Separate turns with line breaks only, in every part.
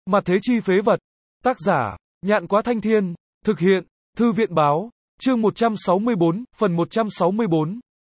Mặt thế chi phế vật. Tác giả, Nhạn Quá Thanh Thiên. Thực hiện, Thư viện Báo. Chương 164, phần 164.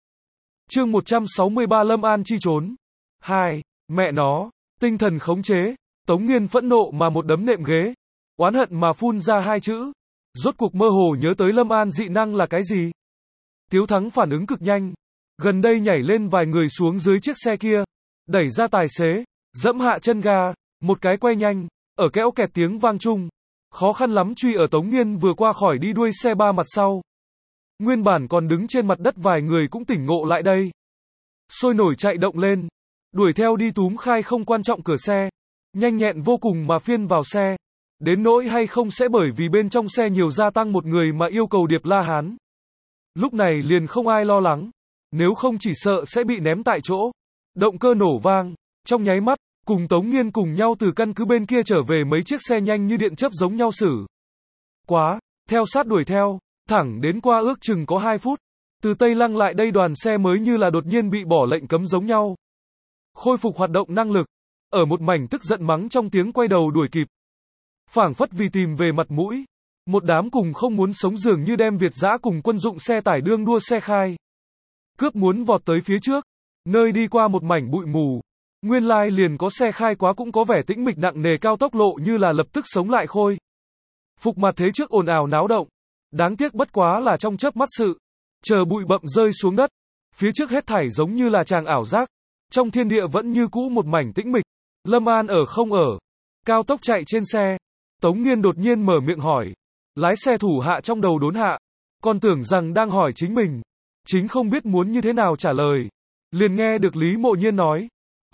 Chương 163 Lâm An chi trốn. 2. Mẹ nó, tinh thần khống chế. Tống Nghiên phẫn nộ mà một đấm nệm ghế. Oán hận mà phun ra hai chữ. Rốt cuộc mơ hồ nhớ tới Lâm An dị năng là cái gì. Tiếu Thắng phản ứng cực nhanh. Gần đây nhảy lên vài người xuống dưới chiếc xe kia. Đẩy ra tài xế. Dẫm hạ chân ga. Một cái quay nhanh. Ở kẽo kẹt tiếng vang chung. Khó khăn lắm truy ở Tống Nghiên vừa qua khỏi đi đuôi xe ba mặt sau. Nguyên bản còn đứng trên mặt đất vài người cũng tỉnh ngộ lại đây. Sôi nổi chạy động lên. Đuổi theo đi túm khai không quan trọng cửa xe. Nhanh nhẹn vô cùng mà phiên vào xe. Đến nỗi hay không sẽ bởi vì bên trong xe nhiều gia tăng một người mà yêu cầu Điệp La Hán. Lúc này liền không ai lo lắng. Nếu không chỉ sợ sẽ bị ném tại chỗ. Động cơ nổ vang. Trong nháy mắt, cùng Tống Nghiên cùng nhau từ căn cứ bên kia trở về mấy chiếc xe nhanh như điện chớp giống nhau xử. Quá, theo sát đuổi theo, thẳng đến qua ước chừng có 2 phút. Từ Tây Lăng lại đây đoàn xe mới như là đột nhiên bị bỏ lệnh cấm giống nhau. Khôi phục hoạt động năng lực. Ở một mảnh tức giận mắng trong tiếng quay đầu đuổi kịp. Phảng phất vì tìm về mặt mũi. Một đám cùng không muốn sống dường như đem Việt dã cùng quân dụng xe tải đương đua xe khai. Cướp muốn vọt tới phía trước. Nơi đi qua một mảnh bụi mù. Nguyên lai liền có xe khai quá cũng có vẻ tĩnh mịch nặng nề cao tốc lộ như là lập tức sống lại khôi. Phục mặt thế trước ồn ào náo động. Đáng tiếc bất quá là trong chớp mắt sự. Chờ bụi bậm rơi xuống đất. Phía trước hết thảy giống như là tràng ảo giác. Trong thiên địa vẫn như cũ một mảnh tĩnh mịch. Lâm An ở không ở. Cao tốc chạy trên xe. Tống Nghiên đột nhiên mở miệng hỏi. Lái xe thủ hạ trong đầu đốn hạ. Còn tưởng rằng đang hỏi chính mình. Chính không biết muốn như thế nào trả lời. Liền nghe được Lý Mộ Nhiên nói.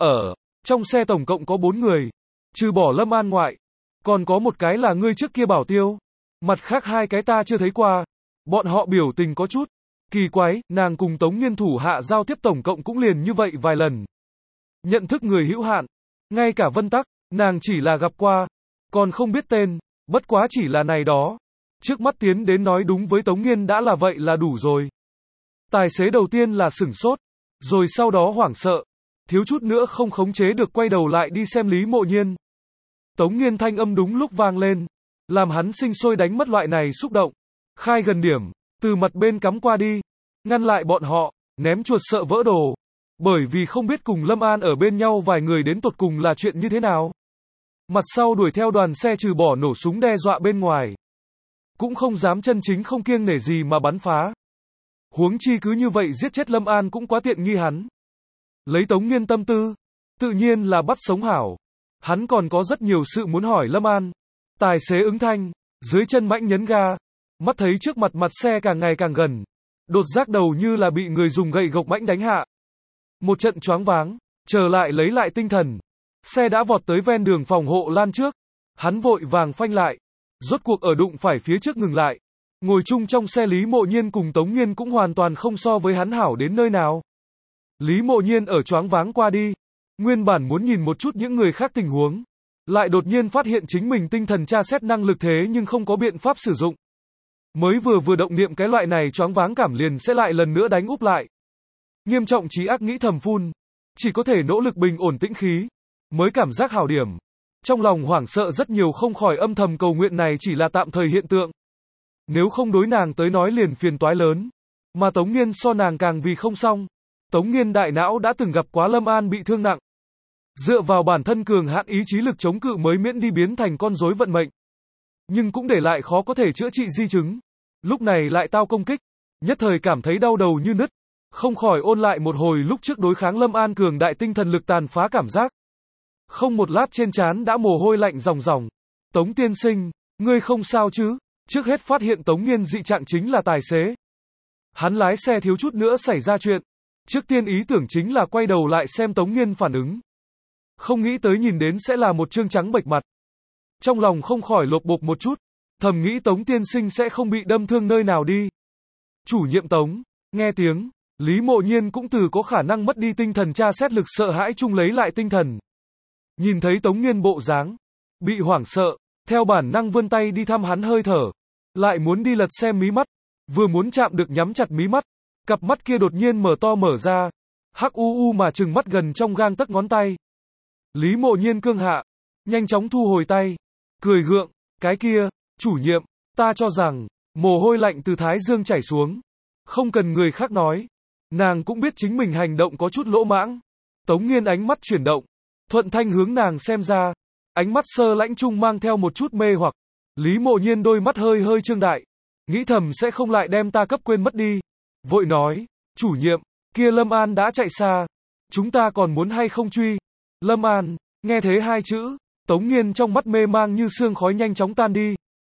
Trong xe tổng cộng có 4 người. Trừ bỏ Lâm An ngoại. Còn có một cái là ngươi trước kia bảo tiêu. Mặt khác 2 cái ta chưa thấy qua. Bọn họ biểu tình có chút kỳ quái, nàng cùng Tống Nghiên thủ hạ giao tiếp tổng cộng cũng liền như vậy vài lần. Nhận thức người hữu hạn. Ngay cả Vân Tắc, nàng chỉ là gặp qua. Còn không biết tên, bất quá chỉ là này đó. Trước mắt tiến đến nói đúng với Tống Nghiên đã là vậy là đủ rồi. Tài xế đầu tiên là sửng sốt. Rồi sau đó hoảng sợ. Thiếu chút nữa không khống chế được quay đầu lại đi xem Lý Mộ Nhiên. Tống Nghiên thanh âm đúng lúc vang lên. Làm hắn sinh sôi đánh mất loại này xúc động. Khai gần điểm. Từ mặt bên cắm qua đi. Ngăn lại bọn họ. Ném chuột sợ vỡ đồ. Bởi vì không biết cùng Lâm An ở bên nhau vài người đến tột cùng là chuyện như thế nào. Mặt sau đuổi theo đoàn xe trừ bỏ nổ súng đe dọa bên ngoài. Cũng không dám chân chính không kiêng nể gì mà bắn phá. Huống chi cứ như vậy giết chết Lâm An cũng quá tiện nghi hắn. Lấy Tống Nghiên tâm tư. Tự nhiên là bắt sống hảo. Hắn còn có rất nhiều sự muốn hỏi Lâm An. Tài xế ứng thanh. Dưới chân mãnh nhấn ga. Mắt thấy trước mặt xe càng ngày càng gần. Đột giác đầu như là bị người dùng gậy gộc mãnh đánh hạ. Một trận choáng váng. Trở lại lấy lại tinh thần. Xe đã vọt tới ven đường phòng hộ lan trước. Hắn vội vàng phanh lại. Rốt cuộc ở đụng phải phía trước ngừng lại. Ngồi chung trong xe Lý Mộ Nhiên cùng Tống Nghiên cũng hoàn toàn không so với hắn hảo đến nơi nào. Lý Mộ Nhiên ở choáng váng qua đi. Nguyên bản muốn nhìn một chút những người khác tình huống. Lại đột nhiên phát hiện chính mình tinh thần tra xét năng lực thế nhưng không có biện pháp sử dụng. Mới vừa động niệm cái loại này choáng váng cảm liền sẽ lại lần nữa đánh úp lại. Nghiêm trọng trí ác nghĩ thầm phun. Chỉ có thể nỗ lực bình ổn tĩnh khí. Mới cảm giác hảo điểm. Trong lòng hoảng sợ rất nhiều không khỏi âm thầm cầu nguyện này chỉ là tạm thời hiện tượng. Nếu không đối nàng tới nói liền phiền toái lớn. Mà Tống Nghiên so nàng càng vì không xong. Tống Nghiên đại não đã từng gặp quá Lâm An bị thương nặng. Dựa vào bản thân cường hạn ý chí lực chống cự mới miễn đi biến thành con rối vận mệnh. Nhưng cũng để lại khó có thể chữa trị di chứng. Lúc này lại tao công kích. Nhất thời cảm thấy đau đầu như nứt. Không khỏi ôn lại một hồi lúc trước đối kháng Lâm An cường đại tinh thần lực tàn phá cảm giác. Không một lát trên trán đã mồ hôi lạnh ròng ròng. Tống tiên sinh, ngươi không sao chứ? Trước hết phát hiện Tống Nghiên dị trạng chính là tài xế. Hắn lái xe thiếu chút nữa xảy ra chuyện. Trước tiên ý tưởng chính là quay đầu lại xem Tống Nghiên phản ứng. Không nghĩ tới nhìn đến sẽ là một trương trắng bệch mặt. Trong lòng không khỏi lột bột một chút. Thầm nghĩ Tống tiên sinh sẽ không bị đâm thương nơi nào đi. Chủ nhiệm Tống, nghe tiếng. Lý Mộ Nhiên cũng từ có khả năng mất đi tinh thần tra xét lực sợ hãi chung lấy lại tinh thần. Nhìn thấy Tống Nghiên bộ dáng. Bị hoảng sợ. Theo bản năng vươn tay đi thăm hắn hơi thở. Lại muốn đi lật xem mí mắt. Vừa muốn chạm được nhắm chặt mí mắt. Cặp mắt kia đột nhiên mở to mở ra. Hắc u u mà trừng mắt gần trong gang tấc ngón tay. Lý Mộ Nhiên cương hạ. nhanh chóng thu hồi tay, cười gượng, cái kia, chủ nhiệm, ta cho rằng, mồ hôi lạnh từ thái dương chảy xuống, không cần người khác nói, nàng cũng biết chính mình hành động có chút lỗ mãng. Tống Nghiên ánh mắt chuyển động, thuận thanh hướng nàng xem ra, ánh mắt sơ lãnh trung mang theo một chút mê hoặc. Lý Mộ Nhiên đôi mắt hơi hơi trương đại, nghĩ thầm sẽ không lại đem ta cấp quên mất đi. Vội nói, chủ nhiệm, kia Lâm An đã chạy xa, chúng ta còn muốn hay không truy? Lâm An, nghe thế hai chữ, Tống Nghiên trong mắt mê mang như sương khói nhanh chóng tan đi.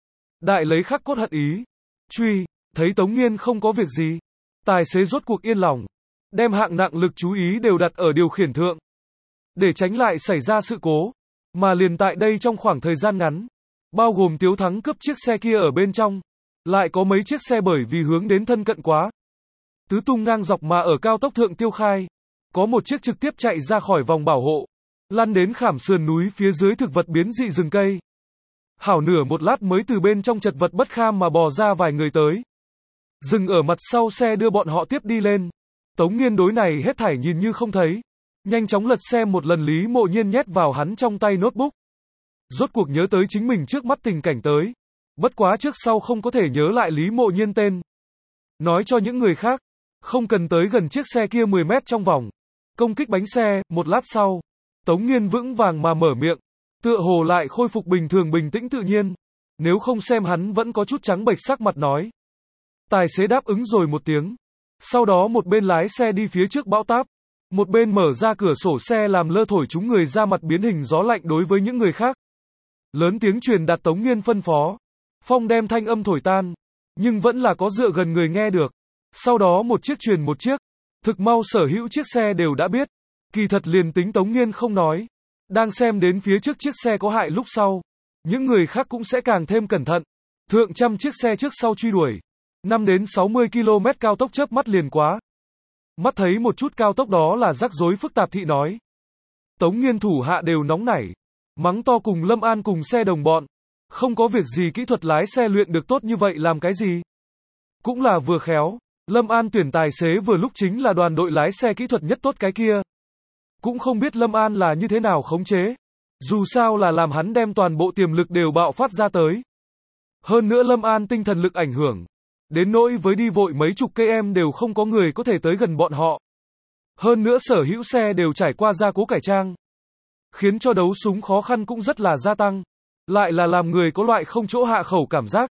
Đại lấy khắc cốt hận ý, truy, thấy Tống Nghiên không có việc gì, tài xế rốt cuộc yên lòng, đem hạng nặng lực chú ý đều đặt ở điều khiển thượng, để tránh lại xảy ra sự cố, mà liền tại đây trong khoảng thời gian ngắn, bao gồm Tiếu Thắng cướp chiếc xe kia ở bên trong, lại có mấy chiếc xe bởi vì hướng đến thân cận quá, tứ tung ngang dọc mà ở cao tốc thượng tiêu khai, có một chiếc trực tiếp chạy ra khỏi vòng bảo hộ, lăn đến khảm sườn núi phía dưới thực vật biến dị rừng cây. Hảo nửa một lát mới từ bên trong chật vật bất kham mà bò ra vài người tới. Dừng ở mặt sau xe đưa bọn họ tiếp đi lên. Tống Nghiên đối này hết thảy nhìn như không thấy. Nhanh chóng lật xem một lần Lý Mộ Nhiên nhét vào hắn trong tay notebook. Rốt cuộc nhớ tới chính mình trước mắt tình cảnh tới. Bất quá trước sau không có thể nhớ lại Lý Mộ Nhiên tên. Nói cho những người khác, không cần tới gần chiếc xe kia 10 mét trong vòng. Công kích bánh xe, một lát sau, Tống Nghiên vững vàng mà mở miệng, tựa hồ lại khôi phục bình thường bình tĩnh tự nhiên. Nếu không xem hắn vẫn có chút trắng bệch sắc mặt nói. Tài xế đáp ứng rồi một tiếng. Sau đó một bên lái xe đi phía trước bão táp, một bên mở ra cửa sổ xe làm lơ thổi chúng người ra mặt biến hình gió lạnh đối với những người khác. Lớn tiếng truyền đạt Tống Nghiên phân phó. Phong đem thanh âm thổi tan, nhưng vẫn là có dựa gần người nghe được. Sau đó một chiếc truyền một chiếc, thực mau sở hữu chiếc xe đều đã biết. Kỳ thật liền tính Tống Nghiên không nói, đang xem đến phía trước chiếc xe có hại lúc sau, những người khác cũng sẽ càng thêm cẩn thận. Thượng trăm chiếc xe trước sau truy đuổi, 5 đến 60 km cao tốc chớp mắt liền quá. Mắt thấy một chút cao tốc đó là rắc rối phức tạp thị nói. Tống Nghiên thủ hạ đều nóng nảy, mắng to cùng Lâm An cùng xe đồng bọn. Không có việc gì kỹ thuật lái xe luyện được tốt như vậy làm cái gì? Cũng là vừa khéo, Lâm An tuyển tài xế vừa lúc chính là đoàn đội lái xe kỹ thuật nhất tốt cái kia. Cũng không biết Lâm An là như thế nào khống chế. Dù sao là làm hắn đem toàn bộ tiềm lực đều bạo phát ra tới. Hơn nữa Lâm An tinh thần lực ảnh hưởng. Đến nỗi với đi vội mấy chục cây em đều không có người có thể tới gần bọn họ. Hơn nữa sở hữu xe đều trải qua gia cố cải trang. Khiến cho đấu súng khó khăn cũng rất là gia tăng. Lại là làm người có loại không chỗ hạ khẩu cảm giác.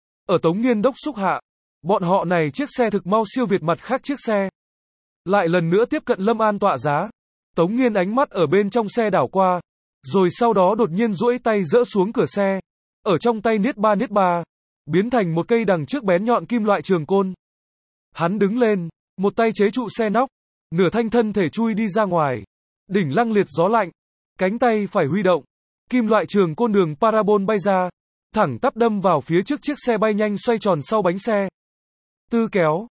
Ở Tống Nghiên đốc xúc hạ, bọn họ này chiếc xe thực mau siêu việt mặt khác chiếc xe. Lại lần nữa tiếp cận Lâm An tọa giá. Tống Nghiên ánh mắt ở bên trong xe đảo qua, rồi sau đó đột nhiên duỗi tay giỡ xuống cửa xe, ở trong tay niết ba, biến thành một cây đằng trước bén nhọn kim loại trường côn. Hắn đứng lên, một tay chế trụ xe nóc, nửa thanh thân thể chui đi ra ngoài, đỉnh lăng liệt gió lạnh, cánh tay phải huy động, kim loại trường côn đường parabol bay ra, thẳng tắp đâm vào phía trước chiếc xe bay nhanh xoay tròn sau bánh xe. Tư kéo,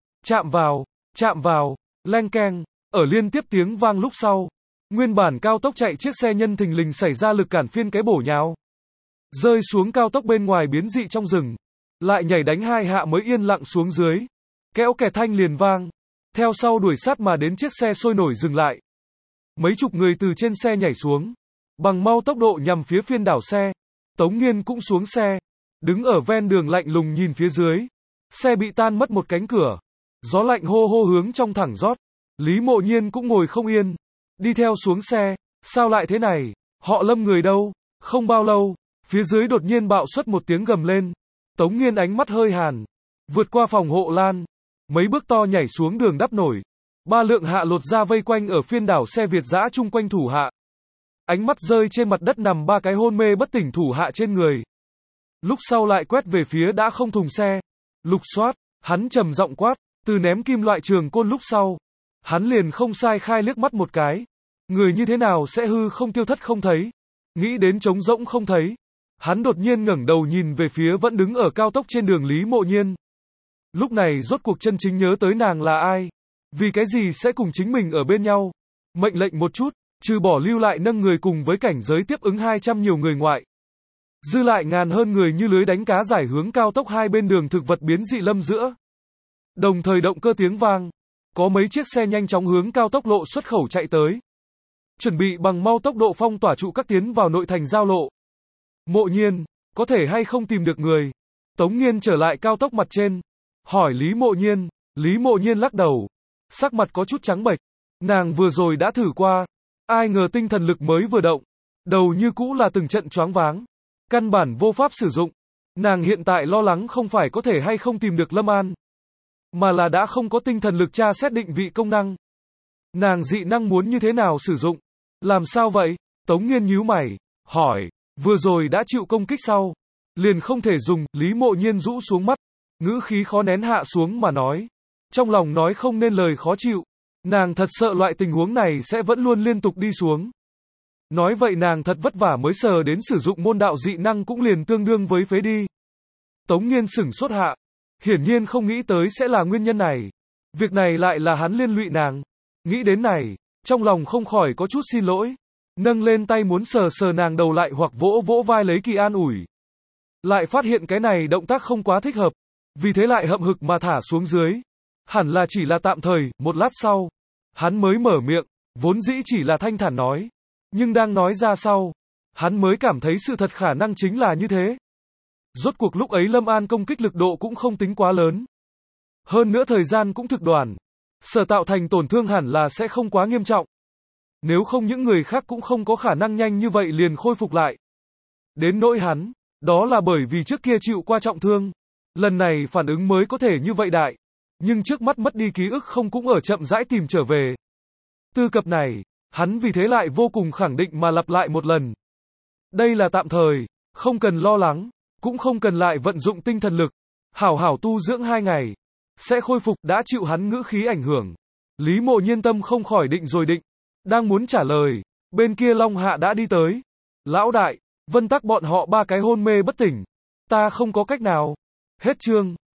chạm vào, leng keng, ở liên tiếp tiếng vang lúc sau. Nguyên bản cao tốc chạy chiếc xe nhân thình lình xảy ra lực cản phiên cái bổ nhào. Rơi xuống cao tốc bên ngoài biến dị trong rừng. Lại nhảy đánh hai hạ mới yên lặng xuống dưới. Kéo kẹt thanh liền vang. Theo sau đuổi sát mà đến chiếc xe sôi nổi dừng lại. Mấy chục người từ trên xe nhảy xuống. Bằng mau tốc độ nhằm phía phiên đảo xe. Tống Nghiên cũng xuống xe. Đứng ở ven đường lạnh lùng nhìn phía dưới. Xe bị tan mất một cánh cửa. Gió lạnh hô hô hướng trong thẳng rót. Lý Mộ Nhiên cũng ngồi không yên. Đi theo xuống xe, sao lại thế này, họ Lâm người đâu, không bao lâu, phía dưới đột nhiên bạo xuất một tiếng gầm lên, Tống Nghiên ánh mắt hơi hàn, vượt qua phòng hộ lan, mấy bước to nhảy xuống đường đắp nổi, ba lượng hạ lột ra vây quanh ở phiên đảo xe Việt dã chung quanh thủ hạ, ánh mắt rơi trên mặt đất nằm ba cái hôn mê bất tỉnh thủ hạ trên người, lúc sau lại quét về phía đã không thùng xe, lục soát, hắn trầm giọng quát, từ ném kim loại trường côn lúc sau. Hắn liền không sai khai liếc mắt một cái. Người như thế nào sẽ hư không tiêu thất không thấy. Nghĩ đến trống rỗng không thấy. Hắn đột nhiên ngẩng đầu nhìn về phía vẫn đứng ở cao tốc trên đường Lý Mộ Nhiên. Lúc này rốt cuộc chân chính nhớ tới nàng là ai. Vì cái gì sẽ cùng chính mình ở bên nhau. Mệnh lệnh một chút, trừ bỏ lưu lại nâng người cùng với cảnh giới tiếp ứng 200 nhiều người ngoại. Dư lại ngàn hơn người như lưới đánh cá giải hướng cao tốc hai bên đường thực vật biến dị lâm giữa. Đồng thời động cơ tiếng vang. Có mấy chiếc xe nhanh chóng hướng cao tốc lộ xuất khẩu chạy tới. chuẩn bị bằng mau tốc độ phong tỏa trụ các tiến vào nội thành giao lộ. Mộ Nhiên, có thể hay không tìm được người? Tống Nghiên trở lại cao tốc mặt trên, hỏi Lý Mộ Nhiên. Lý Mộ Nhiên lắc đầu, sắc mặt có chút trắng bệch. Nàng vừa rồi đã thử qua, ai ngờ tinh thần lực mới vừa động, đầu như cũ là từng trận choáng váng, căn bản vô pháp sử dụng. Nàng hiện tại lo lắng không phải có thể hay không tìm được Lâm An, mà là đã không có tinh thần lực tra xét định vị công năng. Nàng dị năng muốn như thế nào sử dụng? Làm sao vậy? Tống Nghiên nhíu mày, hỏi, vừa rồi đã chịu công kích sau, liền không thể dùng. Lý Mộ Nhiên rũ xuống mắt, ngữ khí khó nén hạ xuống mà nói, trong lòng nói không nên lời khó chịu. Nàng thật sợ loại tình huống này sẽ vẫn luôn liên tục đi xuống. Nói vậy nàng thật vất vả mới sờ đến sử dụng môn đạo dị năng cũng liền tương đương với phế đi. Tống Nghiên sửng sốt hạ, hiển nhiên không nghĩ tới sẽ là nguyên nhân này. Việc này lại là hắn liên lụy nàng. Nghĩ đến này, trong lòng không khỏi có chút xin lỗi, nâng lên tay muốn sờ sờ nàng đầu lại hoặc vỗ vỗ vai lấy kỳ an ủi. Lại phát hiện cái này động tác không quá thích hợp, vì thế lại hậm hực mà thả xuống dưới. Hẳn là chỉ là tạm thời. Một lát sau, hắn mới mở miệng, vốn dĩ chỉ là thanh thản nói, nhưng đang nói ra sau, hắn mới cảm thấy sự thật khả năng chính là như thế. Rốt cuộc lúc ấy Lâm An công kích lực độ cũng không tính quá lớn, hơn nữa thời gian cũng thực đoạn, sở tạo thành tổn thương hẳn là sẽ không quá nghiêm trọng. Nếu không những người khác cũng không có khả năng nhanh như vậy liền khôi phục lại. Đến nỗi hắn, đó là bởi vì trước kia chịu qua trọng thương, lần này phản ứng mới có thể như vậy đại, nhưng trước mắt mất đi ký ức không cũng ở chậm rãi tìm trở về. Tư cập này, hắn vì thế lại vô cùng khẳng định mà lặp lại một lần. Đây là tạm thời, không cần lo lắng, cũng không cần lại vận dụng tinh thần lực, hảo hảo tu dưỡng 2 ngày, sẽ khôi phục. Đã chịu hắn ngữ khí ảnh hưởng, Lý Mộ Nhiên tâm không khỏi định rồi định, đang muốn trả lời, bên kia Long Hạ đã đi tới. Lão đại, Vân Tắc bọn họ 3 cái hôn mê bất tỉnh, ta không có cách nào. Hết chương.